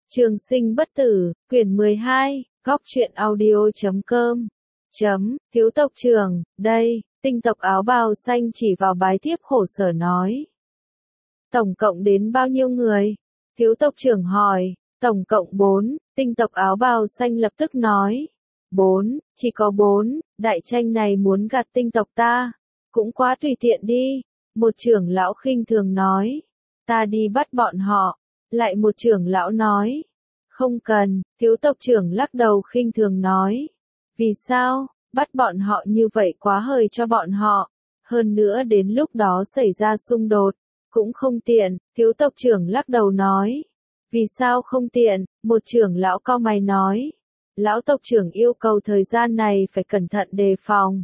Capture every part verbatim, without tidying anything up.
Trường sinh bất tử, quyển mười hai, góc truyện audio chấm com. Chấm, thiếu tộc trưởng, đây, tinh tộc áo bào xanh chỉ vào bái thiếp khổ sở nói. Tổng cộng đến bao nhiêu người? Thiếu tộc trưởng hỏi, tổng cộng bốn, tinh tộc áo bào xanh lập tức nói. Bốn, chỉ có bốn, đại tranh này muốn gạt tinh tộc ta, cũng quá tùy tiện đi. Một trưởng lão khinh thường nói, ta đi bắt bọn họ. Lại một trưởng lão nói, không cần, thiếu tộc trưởng lắc đầu khinh thường nói. Vì sao, bắt bọn họ như vậy quá hời cho bọn họ, hơn nữa đến lúc đó xảy ra xung đột, cũng không tiện, thiếu tộc trưởng lắc đầu nói. Vì sao không tiện, một trưởng lão cau mày nói. Lão tộc trưởng yêu cầu thời gian này phải cẩn thận đề phòng.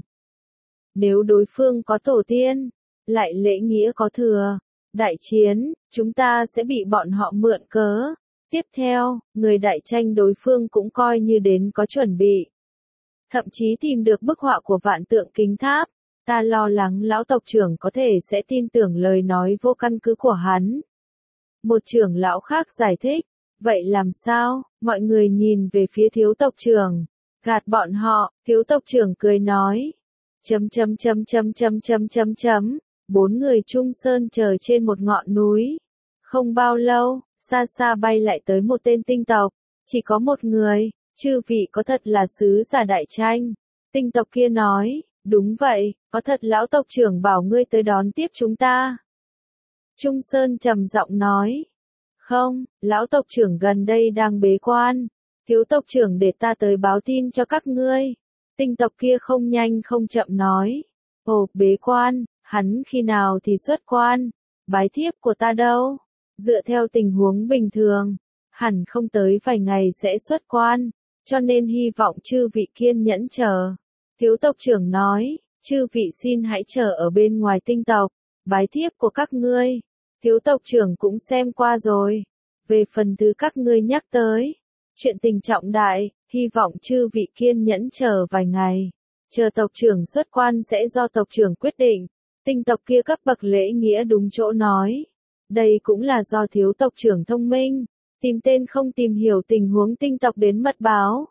Nếu đối phương có tổ tiên, lại lễ nghĩa có thừa, đại chiến, chúng ta sẽ bị bọn họ mượn cớ. Tiếp theo, người đại tranh đối phương cũng coi như đến có chuẩn bị. Thậm chí tìm được bức họa của vạn tượng kính tháp. Ta lo lắng lão tộc trưởng có thể sẽ tin tưởng lời nói vô căn cứ của hắn. Một trưởng lão khác giải thích. Vậy làm sao? Mọi người nhìn về phía thiếu tộc trưởng. Gạt bọn họ, thiếu tộc trưởng cười nói. Chấm chấm chấm chấm chấm chấm chấm chấm. Bốn người Trung Sơn chờ trên một ngọn núi. Không bao lâu, xa xa bay lại tới một tên tinh tộc. Chỉ có một người, chư vị có thật là sứ giả đại tranh. Tinh tộc kia nói, đúng vậy, có thật lão tộc trưởng bảo ngươi tới đón tiếp chúng ta. Trung Sơn trầm giọng nói. Không, lão tộc trưởng gần đây đang bế quan. Thiếu tộc trưởng để ta tới báo tin cho các ngươi. Tinh tộc kia không nhanh không chậm nói. Ồ, bế quan. Hắn khi nào thì xuất quan, bái thiếp của ta đâu? Dựa theo tình huống bình thường, hẳn không tới vài ngày sẽ xuất quan, cho nên hy vọng chư vị kiên nhẫn chờ. Thiếu tộc trưởng nói, chư vị xin hãy chờ ở bên ngoài tinh tộc, bái thiếp của các ngươi. Thiếu tộc trưởng cũng xem qua rồi. Về phần thứ các ngươi nhắc tới, chuyện tình trọng đại, hy vọng chư vị kiên nhẫn chờ vài ngày. Chờ tộc trưởng xuất quan sẽ do tộc trưởng quyết định. Tinh tộc kia cấp bậc lễ nghĩa đúng chỗ nói. Đây cũng là do thiếu tộc trưởng thông minh, tìm tên không tìm hiểu tình huống tinh tộc đến mật báo.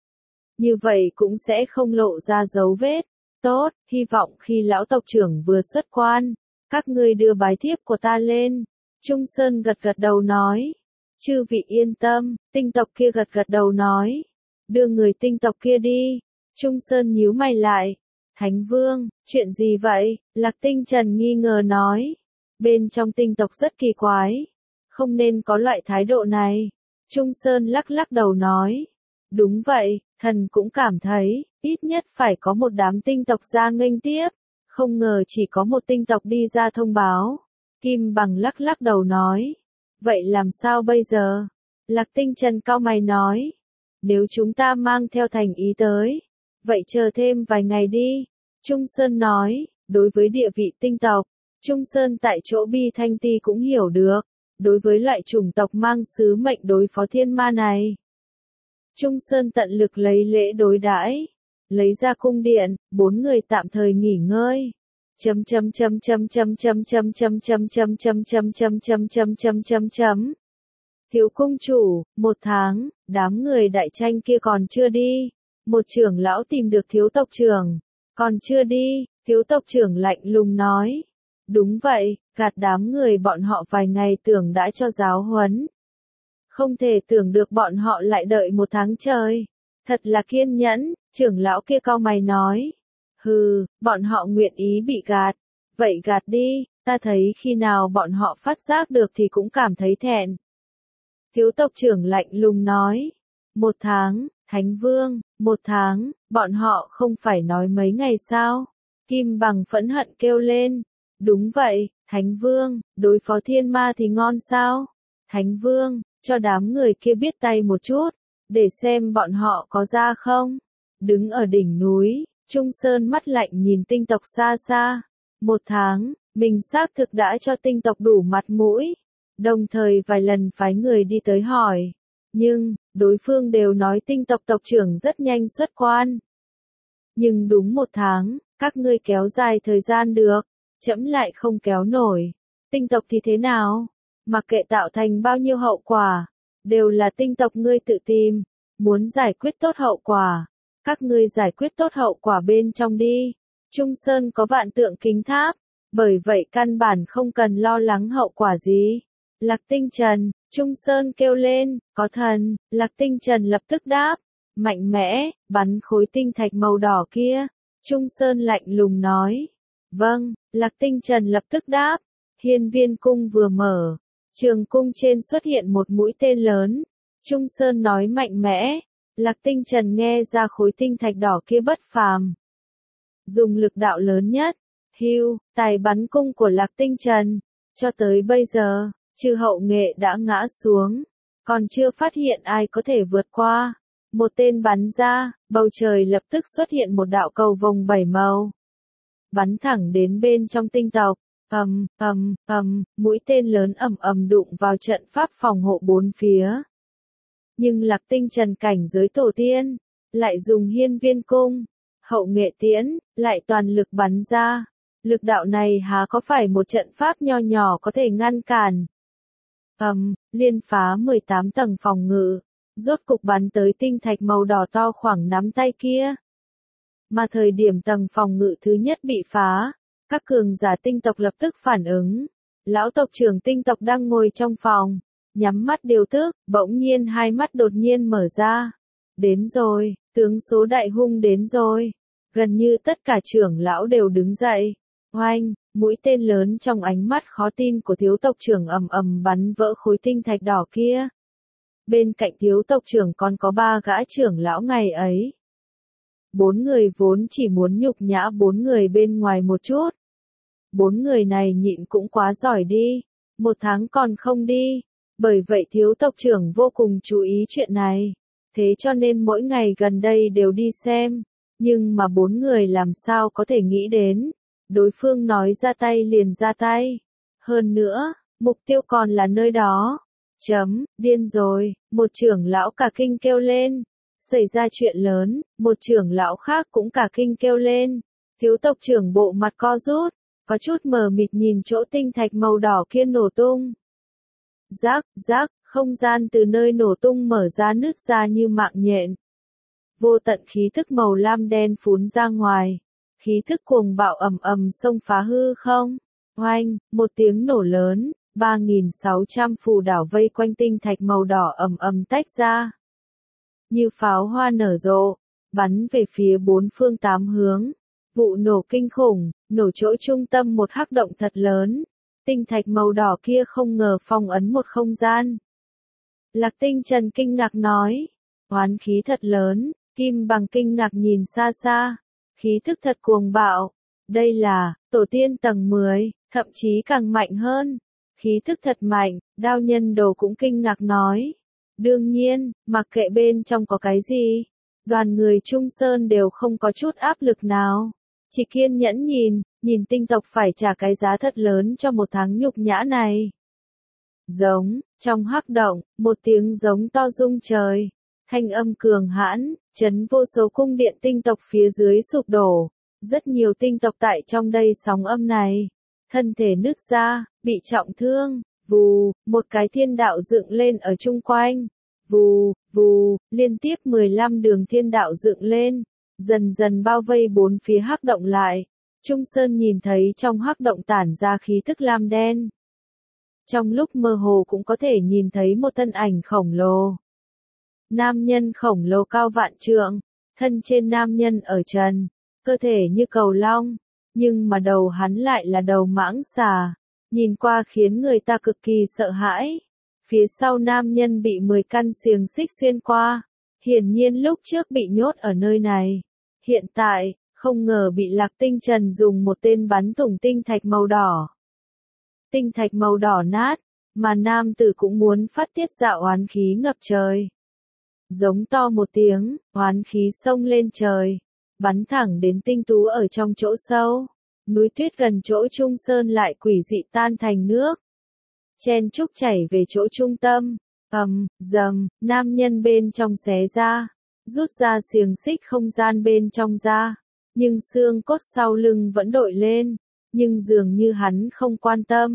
Như vậy cũng sẽ không lộ ra dấu vết. Tốt, hy vọng khi lão tộc trưởng vừa xuất quan, các ngươi đưa bái thiếp của ta lên. Trung Sơn gật gật đầu nói. Chư vị yên tâm, tinh tộc kia gật gật đầu nói. Đưa người tinh tộc kia đi. Trung Sơn nhíu mày lại. Thánh Vương, chuyện gì vậy? Lạc Tinh Trần nghi ngờ nói. Bên trong tinh tộc rất kỳ quái. Không nên có loại thái độ này. Trung Sơn lắc lắc đầu nói. Đúng vậy, thần cũng cảm thấy, ít nhất phải có một đám tinh tộc ra nghênh tiếp. Không ngờ chỉ có một tinh tộc đi ra thông báo. Kim Bằng lắc lắc đầu nói. Vậy làm sao bây giờ? Lạc Tinh Trần cau mày nói. Nếu chúng ta mang theo thành ý tới. Vậy chờ thêm vài ngày đi. Trung Sơn nói, đối với địa vị tinh tộc, Trung Sơn tại chỗ Bi Thanh Ti cũng hiểu được. Đối với loại chủng tộc mang sứ mệnh đối phó thiên ma này. Trung Sơn tận lực lấy lễ đối đãi, lấy ra cung điện, bốn người tạm thời nghỉ ngơi. Chấm chấm chấm chấm chấm chấm chấm chấm chấm chấm chấm chấm chấm chấm chấm chấm chấm chấm. Thiếu cung chủ, một tháng, đám người đại tranh kia còn chưa đi. Một trưởng lão tìm được thiếu tộc trưởng. Còn chưa đi, thiếu tộc trưởng lạnh lùng nói. Đúng vậy, gạt đám người bọn họ vài ngày tưởng đã cho giáo huấn. Không thể tưởng được bọn họ lại đợi một tháng trời. Thật là kiên nhẫn, trưởng lão kia cau mày nói. Hừ, bọn họ nguyện ý bị gạt. Vậy gạt đi, ta thấy khi nào bọn họ phát giác được thì cũng cảm thấy thẹn. Thiếu tộc trưởng lạnh lùng nói. Một tháng. Thánh Vương, một tháng, bọn họ không phải nói mấy ngày sao? Kim Bằng phẫn hận kêu lên. Đúng vậy, Thánh Vương, đối phó thiên ma thì ngon sao? Thánh Vương, cho đám người kia biết tay một chút, để xem bọn họ có ra không? Đứng ở đỉnh núi, Trung Sơn mắt lạnh nhìn tinh tộc xa xa. Một tháng, mình xác thực đã cho tinh tộc đủ mặt mũi. Đồng thời vài lần phái người đi tới hỏi. Nhưng, đối phương đều nói tinh tộc tộc trưởng rất nhanh xuất quan. Nhưng đúng một tháng, các ngươi kéo dài thời gian được, trẫm lại không kéo nổi. Tinh tộc thì thế nào? Mặc kệ tạo thành bao nhiêu hậu quả, đều là tinh tộc ngươi tự tìm, muốn giải quyết tốt hậu quả, các ngươi giải quyết tốt hậu quả bên trong đi. Trung Sơn có vạn tượng kính tháp, bởi vậy căn bản không cần lo lắng hậu quả gì. Lạc Tinh Trần, Trung Sơn kêu lên, có thần, Lạc Tinh Trần lập tức đáp, mạnh mẽ, bắn khối tinh thạch màu đỏ kia. Trung Sơn lạnh lùng nói, vâng, Lạc Tinh Trần lập tức đáp, hiên viên cung vừa mở, trường cung trên xuất hiện một mũi tên lớn. Trung Sơn nói mạnh mẽ, Lạc Tinh Trần nghe ra khối tinh thạch đỏ kia bất phàm. Dùng lực đạo lớn nhất, hưu, tài bắn cung của Lạc Tinh Trần, cho tới bây giờ, trừ hậu nghệ đã ngã xuống, còn chưa phát hiện ai có thể vượt qua. Một tên bắn ra, bầu trời lập tức xuất hiện một đạo cầu vồng bảy màu. Bắn thẳng đến bên trong tinh tộc, ầm, ầm, ầm, mũi tên lớn ầm ầm đụng vào trận pháp phòng hộ bốn phía. Nhưng Lạc Tinh Trần cảnh giới tổ tiên, lại dùng hiên viên cung, hậu nghệ tiễn, lại toàn lực bắn ra. Lực đạo này há có phải một trận pháp nho nhỏ có thể ngăn cản. Ầm, liên phá mười tám tầng phòng ngự, rốt cục bắn tới tinh thạch màu đỏ to khoảng nắm tay kia. Mà thời điểm tầng phòng ngự thứ nhất bị phá, các cường giả tinh tộc lập tức phản ứng. Lão tộc trưởng tinh tộc đang ngồi trong phòng, nhắm mắt điều tức, bỗng nhiên hai mắt đột nhiên mở ra. Đến rồi, tướng số đại hung đến rồi. Gần như tất cả trưởng lão đều đứng dậy. Oanh, mũi tên lớn trong ánh mắt khó tin của thiếu tộc trưởng ầm ầm bắn vỡ khối tinh thạch đỏ kia. Bên cạnh thiếu tộc trưởng còn có ba gã trưởng lão ngày ấy. Bốn người vốn chỉ muốn nhục nhã bốn người bên ngoài một chút. Bốn người này nhịn cũng quá giỏi đi, một tháng còn không đi. Bởi vậy thiếu tộc trưởng vô cùng chú ý chuyện này. Thế cho nên mỗi ngày gần đây đều đi xem. Nhưng mà bốn người làm sao có thể nghĩ đến. Đối phương nói ra tay liền ra tay. Hơn nữa, mục tiêu còn là nơi đó. Chấm, điên rồi, một trưởng lão cả kinh kêu lên. Xảy ra chuyện lớn, một trưởng lão khác cũng cả kinh kêu lên. Thiếu tộc trưởng bộ mặt co rút, có chút mờ mịt nhìn chỗ tinh thạch màu đỏ kia nổ tung. Rác, rác, không gian từ nơi nổ tung mở ra nứt ra như mạng nhện. Vô tận khí thức màu lam đen phún ra ngoài. Khí thức cuồng bạo ầm ầm xông phá hư không. Oanh, một tiếng nổ lớn, ba nghìn sáu trăm phù đảo vây quanh tinh thạch màu đỏ ầm ầm tách ra. Như pháo hoa nở rộ, bắn về phía bốn phương tám hướng. Vụ nổ kinh khủng, nổ chỗ trung tâm một hắc động thật lớn. Tinh thạch màu đỏ kia không ngờ phong ấn một không gian. Lạc Tinh Trần kinh ngạc nói, oán khí thật lớn. Kim Bằng kinh ngạc nhìn xa xa, khí thức thật cuồng bạo. Đây là tổ tiên tầng mười, thậm chí càng mạnh hơn. Khí thức thật mạnh, Đao Nhân Đồ cũng kinh ngạc nói. Đương nhiên, mặc kệ bên trong có cái gì, đoàn người Trung Sơn đều không có chút áp lực nào. Chỉ kiên nhẫn nhìn, nhìn tinh tộc phải trả cái giá thật lớn cho một tháng nhục nhã này. Giống, trong hắc động, một tiếng giống to rung trời. Thanh âm cường hãn, chấn vô số cung điện tinh tộc phía dưới sụp đổ. Rất nhiều tinh tộc tại trong đây sóng âm này. Thân thể nứt ra, bị trọng thương. Vù, một cái thiên đạo dựng lên ở chung quanh. Vù, vù, liên tiếp mười lăm đường thiên đạo dựng lên. Dần dần bao vây bốn phía hắc động lại. Trung Sơn nhìn thấy trong hắc động tản ra khí thức lam đen. Trong lúc mơ hồ cũng có thể nhìn thấy một thân ảnh khổng lồ. Nam nhân khổng lồ cao vạn trượng, thân trên nam nhân ở trần, cơ thể như cầu long, nhưng mà đầu hắn lại là đầu mãng xà, nhìn qua khiến người ta cực kỳ sợ hãi. Phía sau nam nhân bị mười căn xiềng xích xuyên qua, hiển nhiên lúc trước bị nhốt ở nơi này. Hiện tại, không ngờ bị Lạc Tinh Trần dùng một tên bắn thủng tinh thạch màu đỏ. Tinh thạch màu đỏ nát, mà nam tử cũng muốn phát tiết dạo oán khí ngập trời. Giống to một tiếng, oán khí xông lên trời, bắn thẳng đến tinh tú ở trong chỗ sâu. Núi tuyết gần chỗ Trung Sơn lại quỷ dị tan thành nước. Chen chúc chảy về chỗ trung tâm, ầm, dầm, nam nhân bên trong xé ra, rút ra xiềng xích không gian bên trong ra, nhưng xương cốt sau lưng vẫn đội lên, nhưng dường như hắn không quan tâm.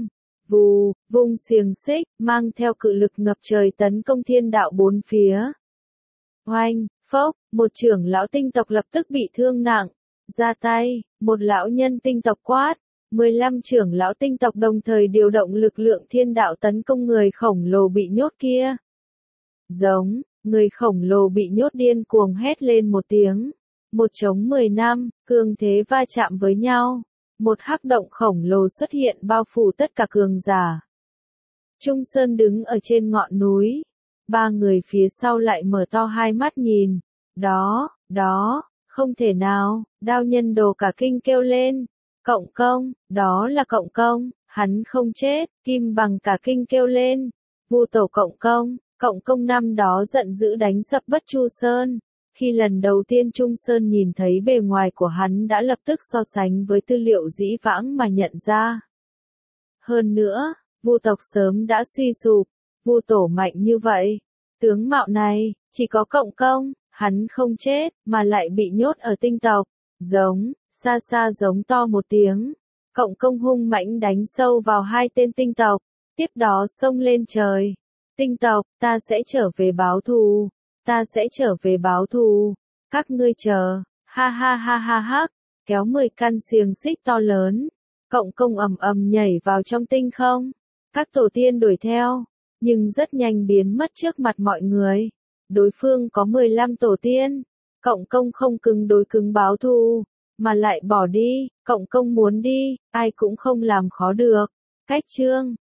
Vù, vung xiềng xích, mang theo cự lực ngập trời tấn công thiên đạo bốn phía. Oanh, phốc, một trưởng lão tinh tộc lập tức bị thương nặng. Ra tay, một lão nhân tinh tộc quát. mười lăm trưởng lão tinh tộc đồng thời điều động lực lượng thiên đạo tấn công người khổng lồ bị nhốt kia. Giống, người khổng lồ bị nhốt điên cuồng hét lên một tiếng. Một chống mười năm, cường thế va chạm với nhau. Một hắc động khổng lồ xuất hiện bao phủ tất cả cường giả. Trung Sơn đứng ở trên ngọn núi. Ba người phía sau lại mở to hai mắt nhìn. Đó, đó, không thể nào, đao nhân đồ cả kinh kêu lên. Cộng công, đó là cộng công, hắn không chết, Kim Bằng cả kinh kêu lên. Vu tổ cộng công, cộng công năm đó giận dữ đánh sập Bất Chu Sơn. Khi lần đầu tiên Trung Sơn nhìn thấy bề ngoài của hắn đã lập tức so sánh với tư liệu dĩ vãng mà nhận ra. Hơn nữa, Vu tộc sớm đã suy sụp, Vu tổ mạnh như vậy. Tướng mạo này, chỉ có cộng công, hắn không chết, mà lại bị nhốt ở tinh tộc. Giống, xa xa giống to một tiếng. Cộng công hung mãnh đánh sâu vào hai tên tinh tộc. Tiếp đó xông lên trời. Tinh tộc, ta sẽ trở về báo thù. Ta sẽ trở về báo thù. Các ngươi chờ. Ha ha ha ha ha. Kéo mười căn xiềng xích to lớn. Cộng công ầm ầm nhảy vào trong tinh không. Các tổ tiên đuổi theo. Nhưng rất nhanh biến mất trước mặt mọi người. Đối phương có mười lăm tổ tiên. Cộng công không cứng đối cứng báo thù. Mà lại bỏ đi. Cộng công muốn đi. Ai cũng không làm khó được. Cách chương.